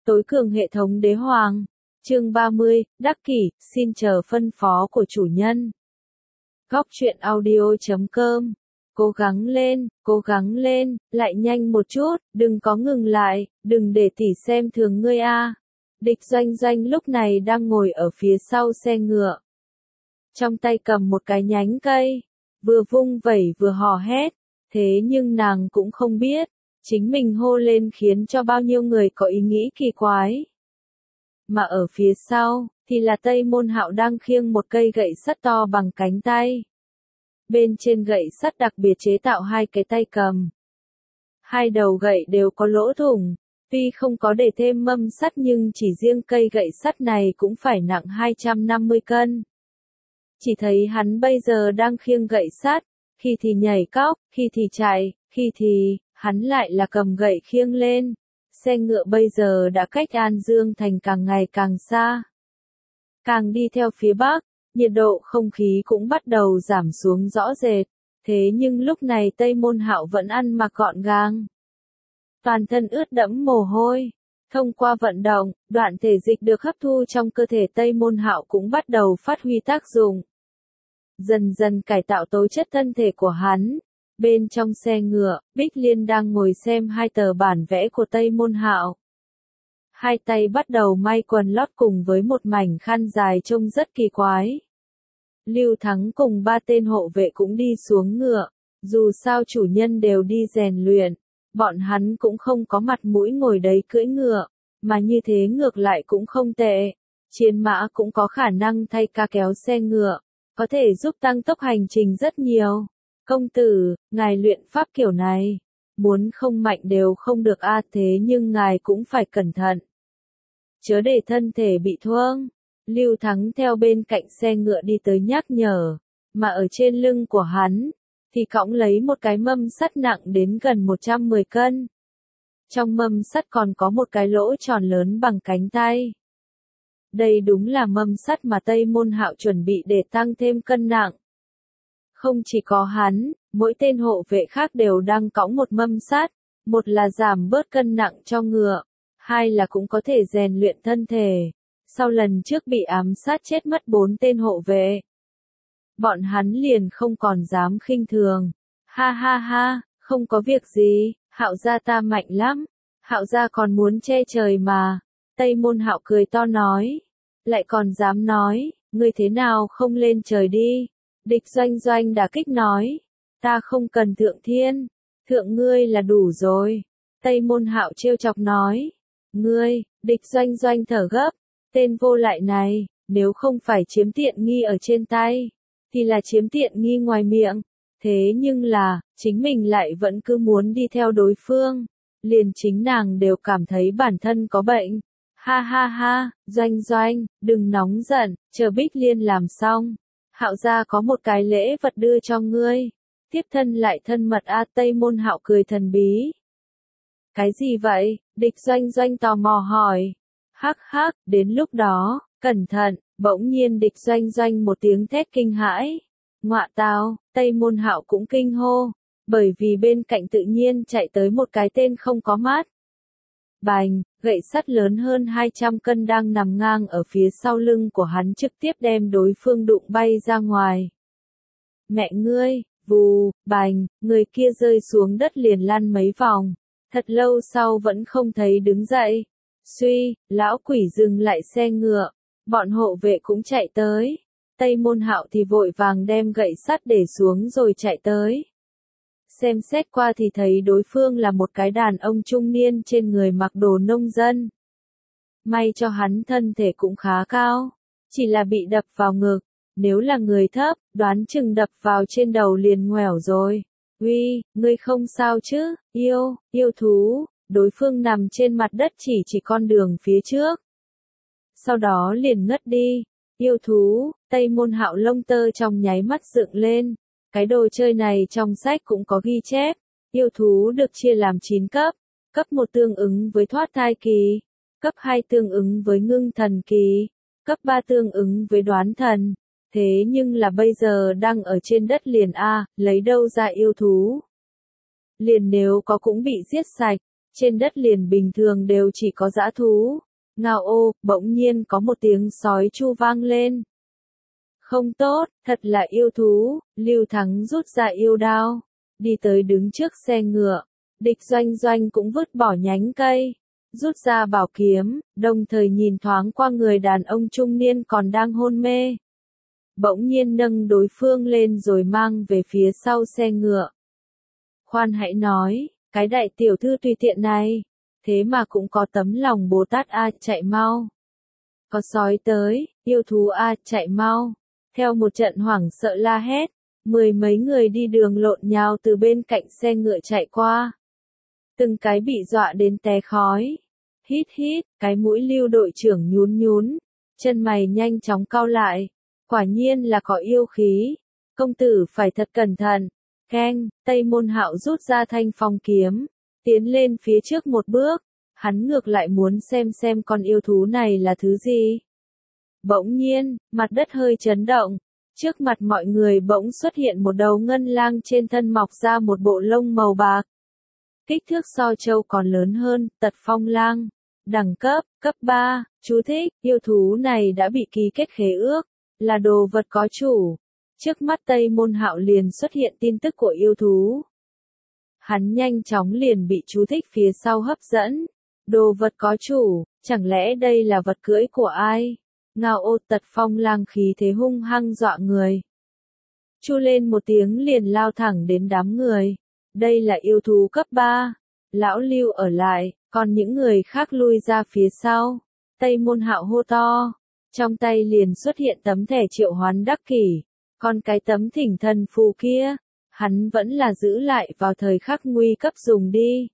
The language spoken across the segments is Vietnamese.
Tối cường hệ thống đế hoàng. Chương 30, đắc kỷ, xin chờ phân phó của chủ nhân. Góc truyện audio.com. Cố gắng lên, lại nhanh một chút, đừng có ngừng lại, đừng để tỷ xem thường ngươi a. Địch Doanh Doanh lúc này đang ngồi ở phía sau xe ngựa. Trong tay cầm một cái nhánh cây, vừa vung vẩy vừa hò hét, thế nhưng nàng cũng không biết, chính mình hô lên khiến cho bao nhiêu người có ý nghĩ kỳ quái. Mà ở phía sau, thì là Tây Môn Hạo đang khiêng một cây gậy sắt to bằng cánh tay. Bên trên gậy sắt đặc biệt chế tạo hai cái tay cầm. Hai đầu gậy đều có lỗ thủng, tuy không có để thêm mâm sắt nhưng chỉ riêng cây gậy sắt này cũng phải nặng 250 cân. Chỉ thấy hắn bây giờ đang khiêng gậy sắt, khi thì nhảy cóc, khi thì chạy, khi thì, hắn lại là cầm gậy khiêng lên. Xe ngựa bây giờ đã cách An Dương Thành càng ngày càng xa. Càng đi theo phía bắc, nhiệt độ không khí cũng bắt đầu giảm xuống rõ rệt. Thế nhưng lúc này Tây Môn Hạo vẫn ăn mặc gọn gàng. Toàn thân ướt đẫm mồ hôi. Thông qua vận động, đoạn thể dịch được hấp thu trong cơ thể Tây Môn Hạo cũng bắt đầu phát huy tác dụng. Dần dần cải tạo tố chất thân thể của hắn. Bên trong xe ngựa, Bích Liên đang ngồi xem hai tờ bản vẽ của Tây Môn Hạo. Hai tay bắt đầu may quần lót cùng với một mảnh khăn dài trông rất kỳ quái. Lưu Thắng cùng ba tên hộ vệ cũng đi xuống ngựa, dù sao chủ nhân đều đi rèn luyện, bọn hắn cũng không có mặt mũi ngồi đấy cưỡi ngựa, mà như thế ngược lại cũng không tệ. Chiến mã cũng có khả năng thay ca kéo xe ngựa, có thể giúp tăng tốc hành trình rất nhiều. Công tử, ngài luyện pháp kiểu này, muốn không mạnh đều không được a, thế nhưng ngài cũng phải cẩn thận. Chớ để thân thể bị thương. Lưu Thắng theo bên cạnh xe ngựa đi tới nhắc nhở, mà ở trên lưng của hắn, thì cõng lấy một cái mâm sắt nặng đến gần 110 cân. Trong mâm sắt còn có một cái lỗ tròn lớn bằng cánh tay. Đây đúng là mâm sắt mà Tây Môn Hạo chuẩn bị để tăng thêm cân nặng. Không chỉ có hắn, mỗi tên hộ vệ khác đều đang cõng một mâm sắt, một là giảm bớt cân nặng cho ngựa, hai là cũng có thể rèn luyện thân thể. Sau lần trước bị ám sát chết mất 4 tên hộ vệ, bọn hắn liền không còn dám khinh thường. Ha ha ha, không có việc gì, Hạo gia ta mạnh lắm, Hạo gia còn muốn che trời mà. Tây Môn Hạo cười to nói, lại còn dám nói, ngươi thế nào không lên trời đi. Địch Doanh Doanh đả kích nói, ta không cần thượng thiên, thượng ngươi là đủ rồi. Tây Môn Hạo trêu chọc nói, ngươi, Địch Doanh Doanh thở gấp, tên vô lại này, nếu không phải chiếm tiện nghi ở trên tay, thì là chiếm tiện nghi ngoài miệng. Thế nhưng là, chính mình lại vẫn cứ muốn đi theo đối phương, liền chính nàng đều cảm thấy bản thân có bệnh. Ha ha ha, Doanh Doanh, đừng nóng giận, chờ Bích Liên làm xong. Hạo gia có một cái lễ vật đưa cho ngươi. Tiếp thân lại thân mật a. Tây Môn Hạo cười thần bí. Cái gì vậy? Địch Doanh Doanh tò mò hỏi. Hắc hắc, đến lúc đó, cẩn thận. Bỗng nhiên Địch Doanh Doanh một tiếng thét kinh hãi. Ngọa tào, Tây Môn Hạo cũng kinh hô, bởi vì bên cạnh tự nhiên chạy tới một cái tên không có mắt. Bành, gậy sắt lớn hơn 200 cân đang nằm ngang ở phía sau lưng của hắn trực tiếp đem đối phương đụng bay ra ngoài. Mẹ ngươi, vù, bành, người kia rơi xuống đất liền lăn mấy vòng, thật lâu sau vẫn không thấy đứng dậy. Suy, lão quỷ dừng lại xe ngựa, bọn hộ vệ cũng chạy tới. Tây Môn Hạo thì vội vàng đem gậy sắt để xuống rồi chạy tới. Xem xét qua thì thấy đối phương là một cái đàn ông trung niên trên người mặc đồ nông dân. May cho hắn thân thể cũng khá cao, chỉ là bị đập vào ngực, nếu là người thấp, đoán chừng đập vào trên đầu liền ngoẻo rồi. Uy, ngươi không sao chứ, yêu thú, đối phương nằm trên mặt đất chỉ con đường phía trước. Sau đó liền ngất đi, yêu thú, Tây Môn Hạo lông tơ trong nháy mắt dựng lên. Cái đồ chơi này trong sách cũng có ghi chép, yêu thú được chia làm 9 cấp, cấp 1 tương ứng với thoát thai kỳ, cấp 2 tương ứng với ngưng thần kỳ, cấp 3 tương ứng với đoán thần. Thế nhưng là bây giờ đang ở trên đất liền a, lấy đâu ra yêu thú? Liền nếu có cũng bị giết sạch, Trên đất liền bình thường đều chỉ có dã thú. Ngao ô, bỗng nhiên có một tiếng sói chu vang lên. Không tốt, thật là yêu thú. Lưu Thắng rút ra yêu đao, đi tới đứng trước xe ngựa. Địch Doanh Doanh cũng vứt bỏ nhánh cây, rút ra bảo kiếm, đồng thời nhìn thoáng qua người đàn ông trung niên còn đang hôn mê. Bỗng nhiên nâng đối phương lên rồi mang về phía sau xe ngựa. Khoan hãy nói, cái đại tiểu thư tùy tiện này, thế mà cũng có tấm lòng Bồ Tát a, chạy mau. Có sói tới, yêu thú a, chạy mau. Theo một trận hoảng sợ la hét, 10 mấy người đi đường lộn nhào từ bên cạnh xe ngựa chạy qua. Từng cái bị dọa đến té khói. Hít hít, cái mũi Lưu đội trưởng nhún nhún, chân mày nhanh chóng cau lại. Quả nhiên là có yêu khí. Công tử phải thật cẩn thận. Keng, Tây Môn Hạo rút ra thanh phong kiếm, tiến lên phía trước một bước. Hắn ngược lại muốn xem con yêu thú này là thứ gì. Bỗng nhiên, mặt đất hơi chấn động. Trước mặt mọi người bỗng xuất hiện một đầu ngân lang, trên thân mọc ra một bộ lông màu bạc. Kích thước so trâu còn lớn hơn, Tật Phong Lang. Đẳng cấp, cấp 3, chú thích, yêu thú này đã bị ký kết khế ước, là đồ vật có chủ. Trước mắt Tây Môn Hạo liền xuất hiện tin tức của yêu thú. Hắn nhanh chóng liền bị chú thích phía sau hấp dẫn. Đồ vật có chủ, chẳng lẽ đây là vật cưỡi của ai? Ngao ô, Tật Phong Lang khí thế hung hăng dọa người. Chu lên một tiếng liền lao thẳng đến đám người. Đây là yêu thú cấp 3. Lão Lưu ở lại, còn những người khác lui ra phía sau. Tây Môn Hạo hô to. Trong tay liền xuất hiện tấm thẻ triệu hoán đắc kỷ. Còn cái tấm thỉnh thần phù kia, hắn vẫn là giữ lại vào thời khắc nguy cấp dùng đi.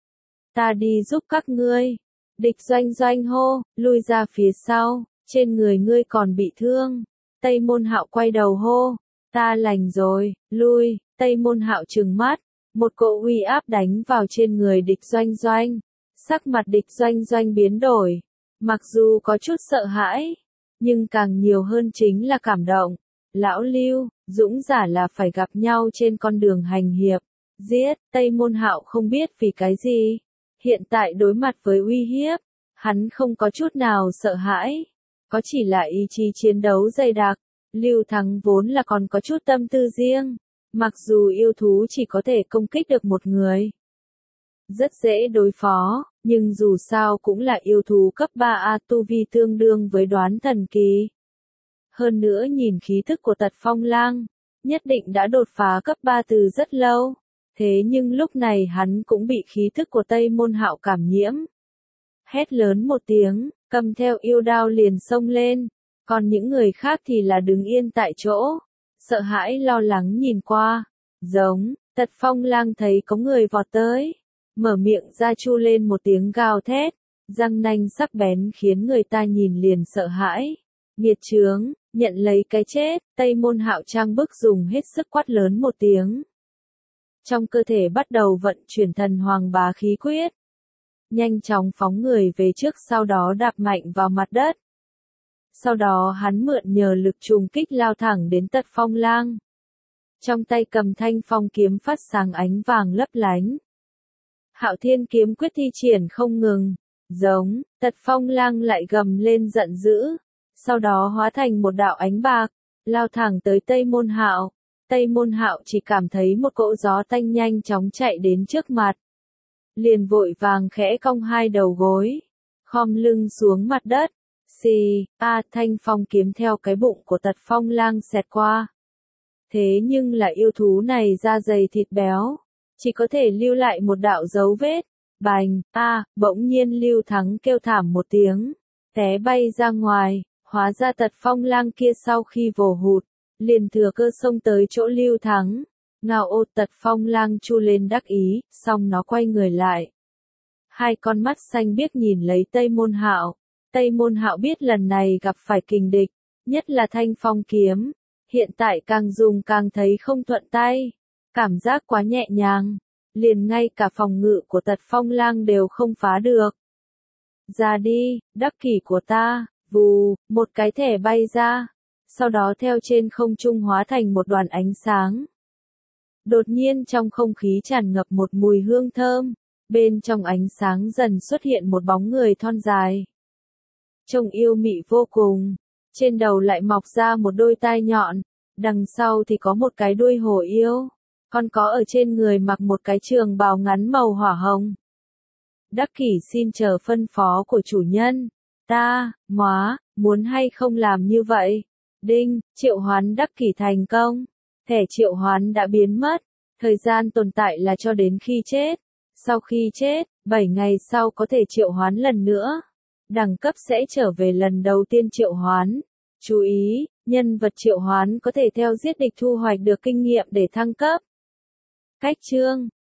Ta đi giúp các ngươi. Địch Doanh Doanh hô, lui ra phía sau, trên người ngươi còn bị thương. Tây Môn Hạo quay đầu hô, ta lành rồi, lui. Tây Môn Hạo trừng mắt, một cỗ uy áp đánh vào trên người Địch Doanh Doanh. Sắc mặt Địch Doanh Doanh biến đổi, mặc dù có chút sợ hãi, nhưng càng nhiều hơn chính là cảm động. Lão Lưu, dũng giả là phải gặp nhau trên con đường hành hiệp. Giết, Tây Môn Hạo không biết vì cái gì. Hiện tại đối mặt với uy hiếp, hắn không có chút nào sợ hãi. Có chỉ là ý chí chiến đấu dày đặc. Lưu Thắng vốn là còn có chút tâm tư riêng. Mặc dù yêu thú chỉ có thể công kích được một người, rất dễ đối phó, nhưng dù sao cũng là yêu thú cấp 3A, tu vi tương đương với Đoán Thần Kỳ. Hơn nữa nhìn khí thức của Tật Phong Lang, nhất định đã đột phá cấp 3 từ rất lâu. Thế nhưng lúc này hắn cũng bị khí thức của Tây Môn Hạo cảm nhiễm. Hét lớn một tiếng, cầm theo yêu đao liền xông lên. Còn những người khác thì là đứng yên tại chỗ, sợ hãi lo lắng nhìn qua. Giống, Tật Phong Lang thấy có người vọt tới, mở miệng ra chu lên một tiếng gào thét, răng nanh sắc bén khiến người ta nhìn liền sợ hãi. Nghiệt chướng, nhận lấy cái chết. Tây Môn Hạo trang bức dùng hết sức quát lớn một tiếng. Trong cơ thể bắt đầu vận chuyển thần hoàng bá khí quyết. Nhanh chóng phóng người về trước, sau đó đạp mạnh vào mặt đất. Sau đó hắn mượn nhờ lực trùng kích lao thẳng đến Tật Phong Lang. Trong tay cầm thanh phong kiếm phát sáng ánh vàng lấp lánh. Hạo Thiên kiếm quyết thi triển không ngừng. Giống, Tật Phong Lang lại gầm lên giận dữ. Sau đó hóa thành một đạo ánh bạc, lao thẳng tới Tây Môn Hạo. Tây Môn Hạo chỉ cảm thấy một cỗ gió tanh nhanh chóng chạy đến trước mặt. Liền vội vàng khẽ cong hai đầu gối, khom lưng xuống mặt đất. Xì, thanh phong kiếm theo cái bụng của Tật Phong Lang xẹt qua. Thế nhưng là yêu thú này da dày thịt béo, chỉ có thể lưu lại một đạo dấu vết. Bành, bỗng nhiên Lưu Thắng kêu thảm một tiếng, té bay ra ngoài. Hóa ra Tật Phong Lang kia sau khi vồ hụt, liền thừa cơ xông tới chỗ Lưu Thắng. Ngao ô, Tật Phong Lang chu lên đắc ý, xong nó quay người lại. Hai con mắt xanh biếc nhìn lấy Tây Môn Hạo. Tây Môn Hạo biết lần này gặp phải kình địch, nhất là thanh phong kiếm. Hiện tại càng dùng càng thấy không thuận tay. Cảm giác quá nhẹ nhàng, liền ngay cả phòng ngự của Tật Phong Lang đều không phá được. Ra đi, đắc kỷ của ta. Vù, một cái thẻ bay ra, sau đó theo trên không trung hóa thành một đoàn ánh sáng. Đột nhiên trong không khí tràn ngập một mùi hương thơm, Bên trong ánh sáng dần xuất hiện một bóng người thon dài. Trông yêu mị vô cùng. Trên đầu lại mọc ra một đôi tai nhọn. Đằng sau thì có một cái đuôi hổ yêu. Còn có ở trên người mặc một cái trường bào ngắn màu hỏa hồng. Đắc Kỷ xin chờ phân phó của chủ nhân. Ta, muốn hay không làm như vậy? Đinh, triệu hoán Đắc Kỷ thành công. Thẻ triệu hoán đã biến mất. Thời gian tồn tại là cho đến khi chết. Sau khi chết, 7 ngày sau có thể triệu hoán lần nữa. Đẳng cấp sẽ trở về lần đầu tiên triệu hoán. Chú ý, nhân vật triệu hoán có thể theo giết địch thu hoạch được kinh nghiệm để thăng cấp. Cách chương